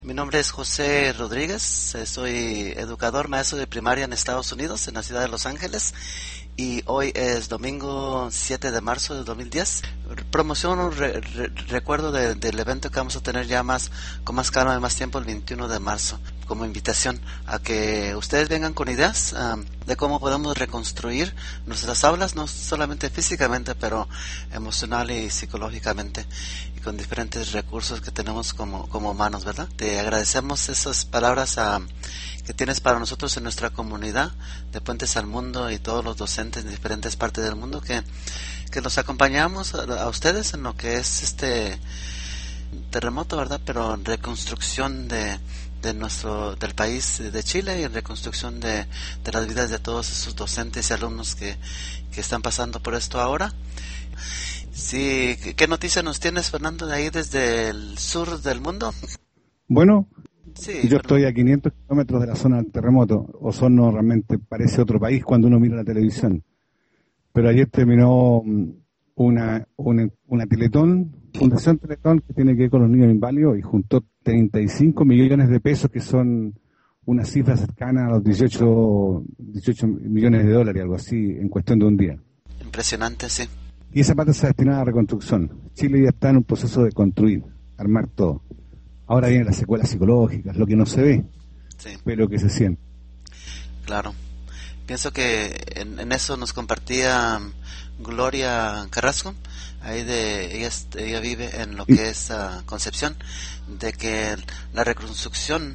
Mi nombre es José Rodríguez, soy educador, maestro de primaria en Estados Unidos, en la ciudad de Los Ángeles, y hoy es domingo 7 de marzo de 2010. Promociono recuerdo del evento que vamos a tener ya con más calma y más tiempo el 21 de marzo, como invitación a que ustedes vengan con ideas de cómo podemos reconstruir nuestras aulas, no solamente físicamente, pero emocional y psicológicamente, y con diferentes recursos que tenemos como humanos, ¿verdad? Te agradecemos esas palabras que tienes para nosotros en nuestra comunidad de Puentes al Mundo y todos los docentes de diferentes partes del mundo que los acompañamos a ustedes en lo que es este terremoto, ¿verdad? Pero en reconstrucción del país de Chile, y en reconstrucción de las vidas de todos esos docentes y alumnos que están pasando por esto ahora. Sí, ¿qué noticia nos tienes, Fernando, de ahí desde el sur del mundo? Bueno, Sí, yo estoy a 500 kilómetros de la zona del terremoto. Osorno realmente parece otro país cuando uno mira la televisión. Pero ayer terminó una Teletón, Fundación Teletón, que tiene que ver con los niños inválidos, y juntó 35 millones de pesos, que son una cifra cercana a los 18 millones de dólares, algo así, en cuestión de un día. impresionante, sí. Y esa parte está destinada a reconstrucción. Chile ya está en un proceso de construir, armar todo. Ahora vienen las secuelas psicológicas, lo que no se ve, Sí, pero que se siente. claro. Pienso que en eso nos compartía Gloria Carrasco, ella vive en lo Y, que es Concepción, de que la reconstrucción.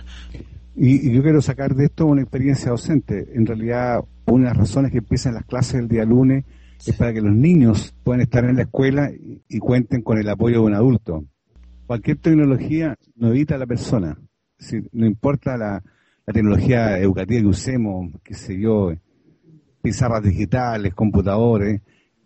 y yo quiero sacar de esto una experiencia docente. En realidad, una de las razones que empiezan las clases el día lunes Sí, es para que los niños puedan estar en la escuela y cuenten con el apoyo de un adulto. Cualquier tecnología no evita a la persona. Es decir, no importa la tecnología educativa que usemos, qué sé yo, pizarras digitales, computadores,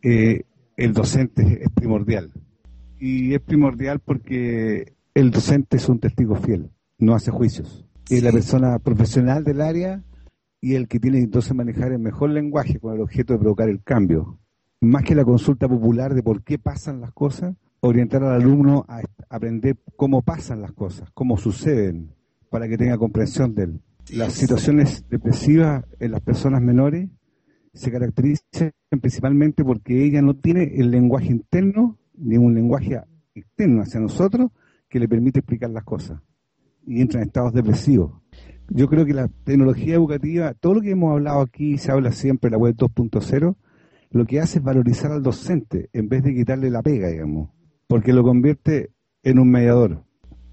el docente es primordial. Y es primordial porque el docente es un testigo fiel, no hace juicios. Es la sí, persona profesional del área y el que tiene que entonces manejar el mejor lenguaje con el objeto de provocar el cambio. Más que la consulta popular de por qué pasan las cosas, orientar al alumno a aprender cómo pasan las cosas, cómo suceden, para que tenga comprensión de él. sí Las es. situaciones depresivas en las personas menores se caracterizan principalmente porque ella no tiene el lenguaje interno, ni un lenguaje externo hacia nosotros que le permite explicar las cosas, y entra en estados depresivos. Yo creo que la tecnología educativa, todo lo que hemos hablado aquí, se habla siempre de la web 2.0, lo que hace es valorizar al docente en vez de quitarle la pega, digamos, porque lo convierte en un mediador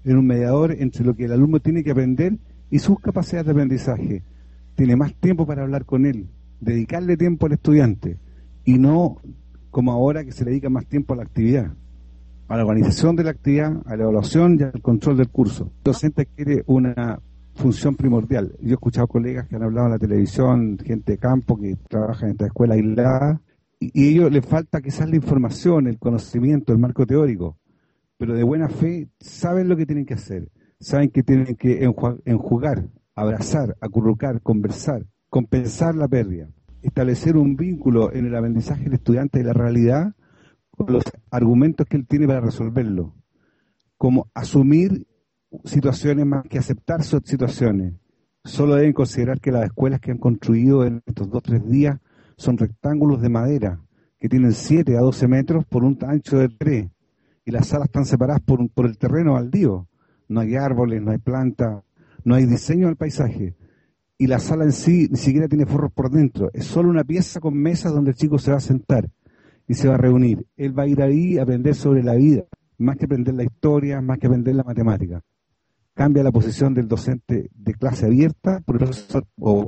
entre lo que el alumno tiene que aprender y sus capacidades de aprendizaje. Tiene más tiempo para hablar con él, dedicarle tiempo al estudiante, y no como ahora que se le dedica más tiempo a la actividad, a la organización de la actividad, a la evaluación y al control del curso. El docente quiere una función primordial. Yo he escuchado colegas que han hablado en la televisión, gente de campo que trabaja en esta escuela aislada, y a ellos les falta quizás la información, el conocimiento, el marco teórico, pero de buena fe saben lo que tienen que hacer, saben que tienen que enjugar, abrazar, acurrucar, conversar, compensar la pérdida, establecer un vínculo en el aprendizaje del estudiante de la realidad con los argumentos que él tiene para resolverlo, como asumir situaciones más que aceptar situaciones. Solo deben considerar que las escuelas que han construido en estos 2 o 3 días son rectángulos de madera que tienen 7 a 12 metros por un ancho de 3, y las salas están separadas por el terreno baldío. No hay árboles, no hay plantas, no hay diseño del paisaje. Y la sala en sí ni siquiera tiene forros por dentro. Es solo una pieza con mesas donde el chico se va a sentar y se va a reunir. Él va a ir ahí a aprender sobre la vida, más que aprender la historia, más que aprender la matemática. Cambia la posición del docente de clase abierta por el profesor,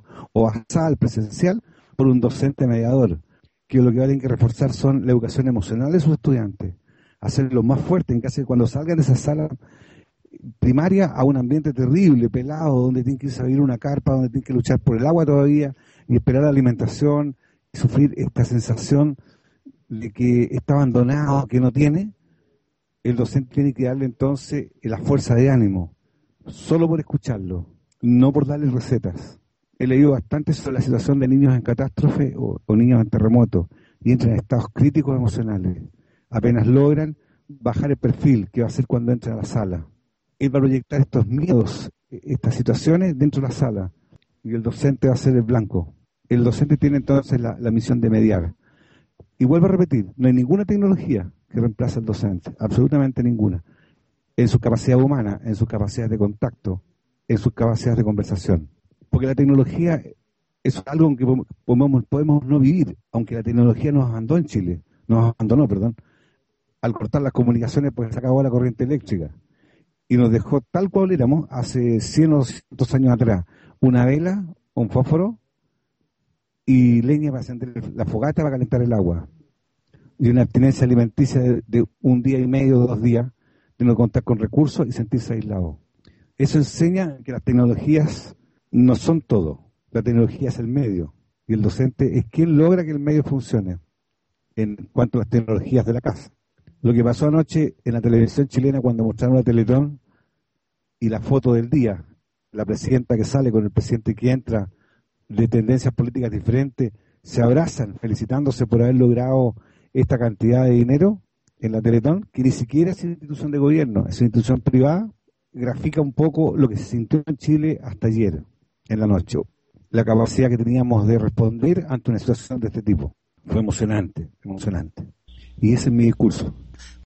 o basal, presencial, por un docente mediador, que lo que va a tener que reforzar son la educación emocional de sus estudiantes, hacerlo más fuerte en caso de cuando salgan de esa sala primaria a un ambiente terrible, pelado, donde tienen que irse a vivir una carpa, donde tienen que luchar por el agua todavía y esperar la alimentación y sufrir esta sensación de que está abandonado, que no tiene. El docente tiene que darle entonces la fuerza de ánimo, solo por escucharlo, no por darle recetas. He leído bastante sobre la situación de niños en catástrofe o niños en terremoto, y entran en estados críticos emocionales. Apenas logran bajar el perfil, que va a ser cuando entran a la sala. él va a proyectar estos miedos, estas situaciones dentro de la sala, y el docente va a ser el blanco. El docente tiene entonces la misión de mediar. Y vuelvo a repetir, no hay ninguna tecnología que reemplace al docente, absolutamente ninguna, en su capacidad humana, en sus capacidades de contacto, en sus capacidades de conversación. Porque la tecnología es algo en que podemos no vivir, aunque la tecnología nos abandonó, perdón, al cortar las comunicaciones, pues se acabó la corriente eléctrica y nos dejó tal cual éramos hace 100 o 200 años atrás, una vela, un fósforo y leña para encender la fogata para calentar el agua, y una abstinencia alimenticia de un día y medio, 2 días, de no contar con recursos y sentirse aislado. Eso enseña que las tecnologías no son todo, la tecnología es el medio, y el docente es quien logra que el medio funcione en cuanto a las tecnologías de la casa. Lo que pasó anoche en la televisión chilena cuando mostraron la Teletón y la foto del día, la presidenta que sale con el presidente que entra, de tendencias políticas diferentes, se abrazan felicitándose por haber logrado esta cantidad de dinero en la Teletón, que ni siquiera es una institución de gobierno, es una institución privada, grafica un poco lo que se sintió en Chile hasta ayer, en la noche. La capacidad que teníamos de responder ante una situación de este tipo. Fue emocionante, emocionante. Y ese es mi discurso.